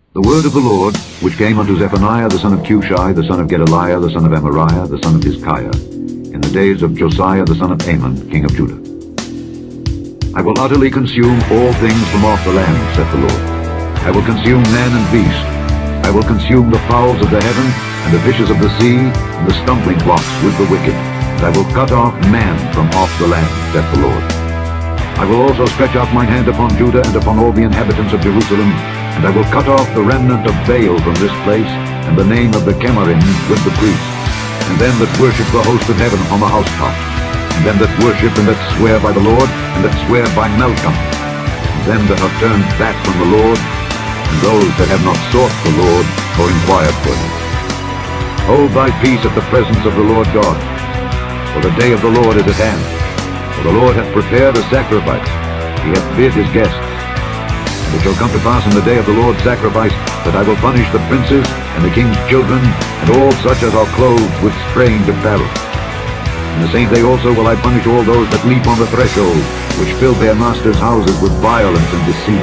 The word of the Lord, which came unto Zephaniah the son of Cushi, the son of Gedaliah, the son of Amariah, the son of Hizkiah, in the days of Josiah the son of Amon, king of Judah. I will utterly consume all things from off the land, saith the Lord. I will consume man and beast. I will consume the fowls of the heaven, and the fishes of the sea, and the stumbling blocks with the wicked. And I will cut off man from off the land, saith the Lord. I will also stretch out mine hand upon Judah and upon all the inhabitants of Jerusalem, and I will cut off the remnant of Baal from this place, and the name of the Chemarim with the priests, and them that worship the host of heaven on the housetops, and them that worship and that swear by the Lord, and that swear by Malcham, and them that have turned back from the Lord, and those that have not sought the Lord, or inquired for him. Hold thy peace at the presence of the Lord God, for the day of the Lord is at hand. For the Lord hath prepared a sacrifice, he hath bid his guests. And it shall come to pass in the day of the Lord's sacrifice, that I will punish the princes, and the king's children, and all such as are clothed with strange apparel. In the same day also will I punish all those that leap on the threshold, which fill their masters' houses with violence and deceit.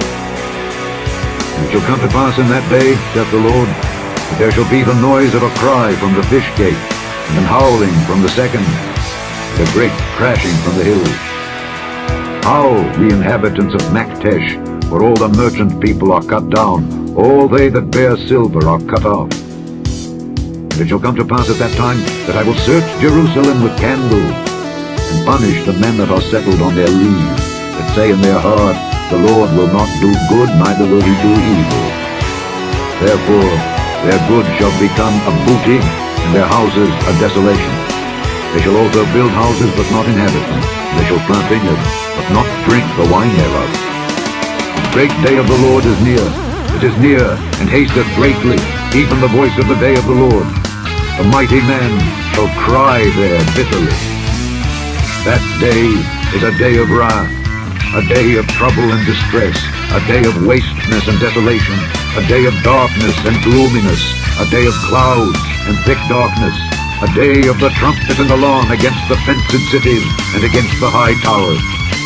And it shall come to pass in that day, saith the Lord, that there shall be the noise of a cry from the fish gate, and an howling from the second, and a great crashing from the hills. Howl, ye inhabitants of Maktesh, for all the merchant people are cut down, all they that bear silver are cut off. And it shall come to pass at that time, that I will search Jerusalem with candles, and punish the men that are settled on their leave, that say in their heart, the Lord will not do good, neither will he do evil. Therefore their good shall become a booty, and their houses a desolation. They shall also build houses, but not inhabit them. They shall plant vineyards, but not drink the wine thereof. The great day of the Lord is near. It is near, and hasteth greatly, even the voice of the day of the Lord. The mighty man shall cry there bitterly. That day is a day of wrath, a day of trouble and distress, a day of wasteness and desolation, a day of darkness and gloominess, a day of clouds and thick darkness, a day of the trumpet and alarm against the fenced cities and against the high towers.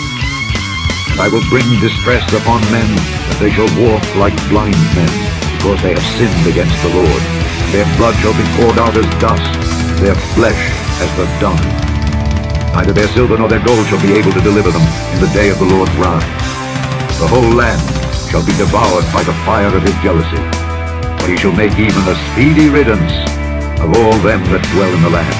And I will bring distress upon men, that they shall walk like blind men, because they have sinned against the Lord. Their blood shall be poured out as dust, their flesh as the dung. Neither their silver nor their gold shall be able to deliver them in the day of the Lord's wrath. The whole land shall be devoured by the fire of his jealousy, for he shall make even a speedy riddance of all them that dwell in the land.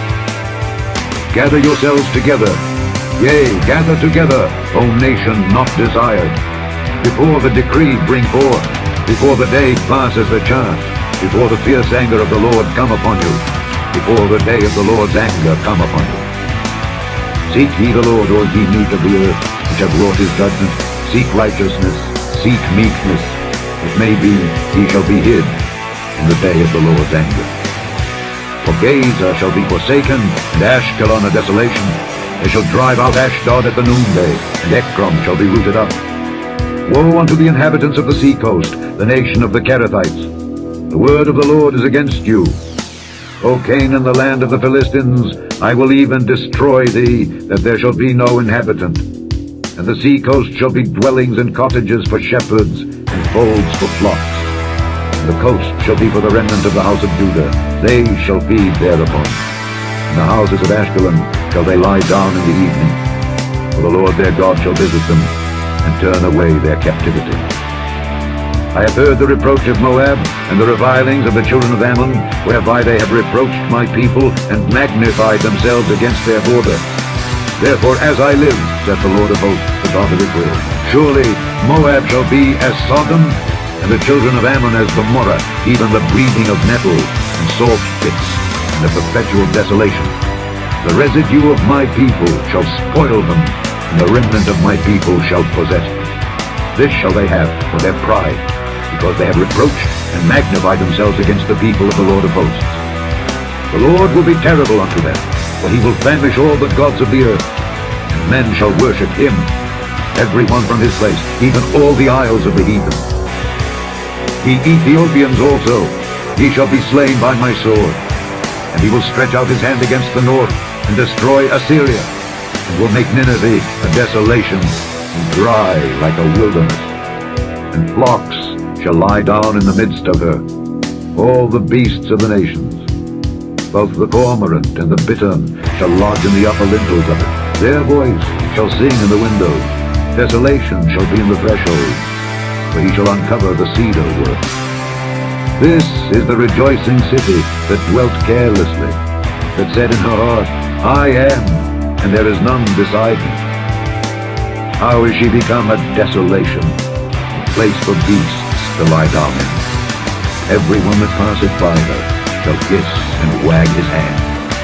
Gather yourselves together, yea, gather together, O nation not desired. Before the decree bring forth, before the day passes the chart, before the fierce anger of the Lord come upon you, before the day of the Lord's anger come upon you. Seek ye the Lord, all ye meek of the earth, which have wrought his judgment. Seek righteousness, seek meekness. It may be ye shall be hid in the day of the Lord's anger. For Gaza shall be forsaken, and Ashkelon a desolation. They shall drive out Ashdod at the noonday, and Ekron shall be rooted up. Woe unto the inhabitants of the seacoast, the nation of the Kerethites. The word of the Lord is against you. O Canaan, the land of the Philistines, I will even destroy thee, that there shall be no inhabitant. And the seacoast shall be dwellings and cottages for shepherds, and folds for flocks. And the coast shall be for the remnant of the house of Judah. They shall feed thereupon. In the houses of Ashkelon shall they lie down in the evening. For the Lord their God shall visit them, and turn away their captivity. I have heard the reproach of Moab, and the revilings of the children of Ammon, whereby they have reproached my people, and magnified themselves against their border. Therefore, as I live, saith the Lord of hosts, the God of Israel, surely Moab shall be as Sodom, and the children of Ammon as Gomorrah, even the breathing of nettles, and salt pits, and a perpetual desolation. The residue of my people shall spoil them, and the remnant of my people shall possess them. This shall they have for their pride, because they have reproached and magnified themselves against the people of the Lord of hosts. The Lord will be terrible unto them, for he will famish all the gods of the earth, and men shall worship him, every one from his place, even all the isles of the heathen. The Ethiopians also, he shall be slain by my sword, and he will stretch out his hand against the north, and destroy Assyria, and will make Nineveh a desolation, and dry like a wilderness. And flocks shall lie down in the midst of her. All the beasts of the nations, both the cormorant and the bittern, shall lodge in the upper lintels of it. Their voice shall sing in the windows. Desolation shall be in the thresholds, for he shall uncover the cedar wood. This is the rejoicing city that dwelt carelessly, that said in her heart, I am, and there is none beside me. How is she become a desolation, a place for beasts to lie down in? Everyone that passeth by her shall hiss and wag his hand.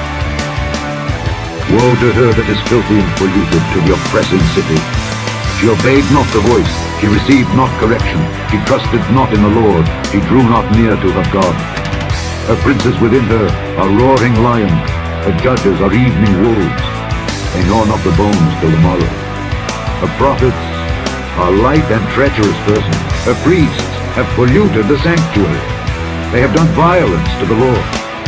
Woe to her that is filthy and polluted, to the oppressing city. She obeyed not the voice, she received not correction, she trusted not in the Lord, she drew not near to her God. Her princes within her are roaring lions, her judges are evening wolves. They gnaw not the bones till the morrow. Her prophets are light and treacherous persons. Her priests have polluted the sanctuary. They have done violence to the Lord.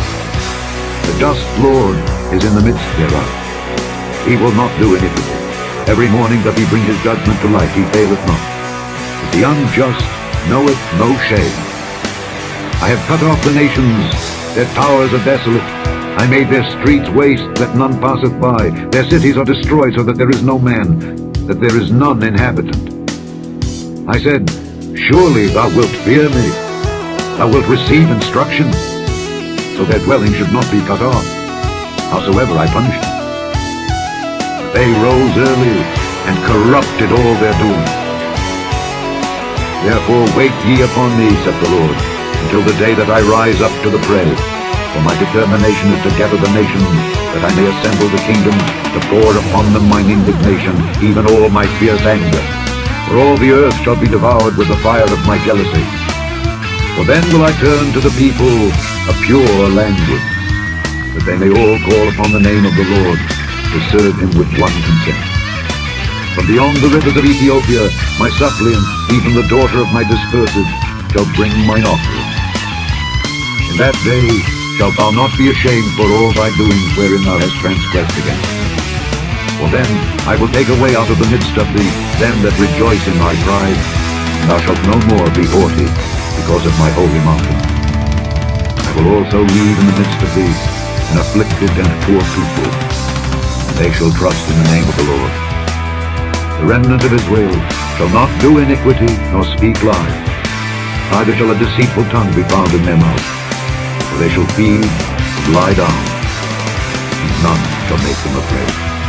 The just Lord is in the midst thereof. He will not do iniquity. Every morning doth he bring his judgment to light, he faileth not. But the unjust knoweth no shame. I have cut off the nations, their towers are desolate. I made their streets waste, that none passeth by. Their cities are destroyed, so that there is no man, that there is none inhabitant. I said, surely thou wilt fear me. Thou wilt receive instruction, so their dwelling should not be cut off, howsoever I punished them. They rose early, and corrupted all their doom. Therefore wait ye upon me, saith the Lord, until the day that I rise up to the prey. For my determination is to gather the nations, that I may assemble the kingdoms, to pour upon them mine indignation, even all my fierce anger. For all the earth shall be devoured with the fire of my jealousy. For then will I turn to the people a pure language, that they may all call upon the name of the Lord, to serve him with one consent. From beyond the rivers of Ethiopia, my suppliants, even the daughter of my dispersed, shall bring mine offering. In that day shalt thou not be ashamed for all thy doings wherein thou hast transgressed against me. For then I will take away out of the midst of thee them that rejoice in thy pride, and thou shalt no more be haughty because of my holy mountain. I will also leave in the midst of thee an afflicted and poor people, and they shall trust in the name of the Lord. The remnant of Israel shall not do iniquity nor speak lies, neither shall a deceitful tongue be found in their mouth. For they shall feed and lie down, and none shall make them afraid.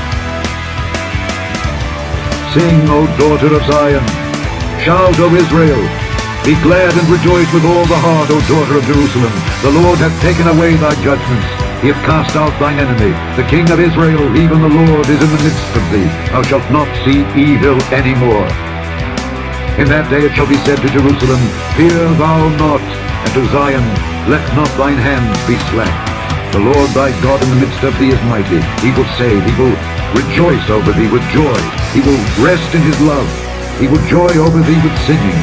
Sing, O daughter of Zion! Shout, O Israel! Be glad and rejoice with all the heart, O daughter of Jerusalem! The Lord hath taken away thy judgments. He hath cast out thine enemy. The King of Israel, even the Lord, is in the midst of thee. Thou shalt not see evil any more. In that day it shall be said to Jerusalem, Fear thou not, and to Zion, let not thine hands be slack. The Lord thy God in the midst of thee is mighty. He will save. He will rejoice over thee with joy. He will rest in his love. He will joy over thee with singing.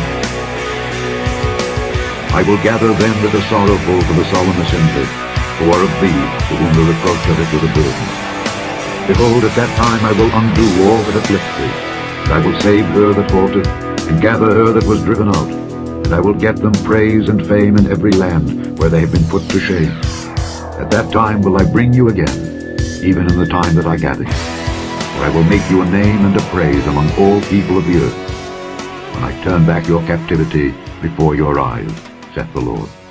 I will gather them that are sorrowful for the solemn assembly, who are of thee, to whom the reproach of it was a burden. Behold, at that time I will undo all that afflicts thee, and I will save her that faltered, and gather her that was driven out. And I will get them praise and fame in every land where they have been put to shame. At that time will I bring you again, even in the time that I gather you. For I will make you a name and a praise among all people of the earth, when I turn back your captivity before your eyes, saith the Lord.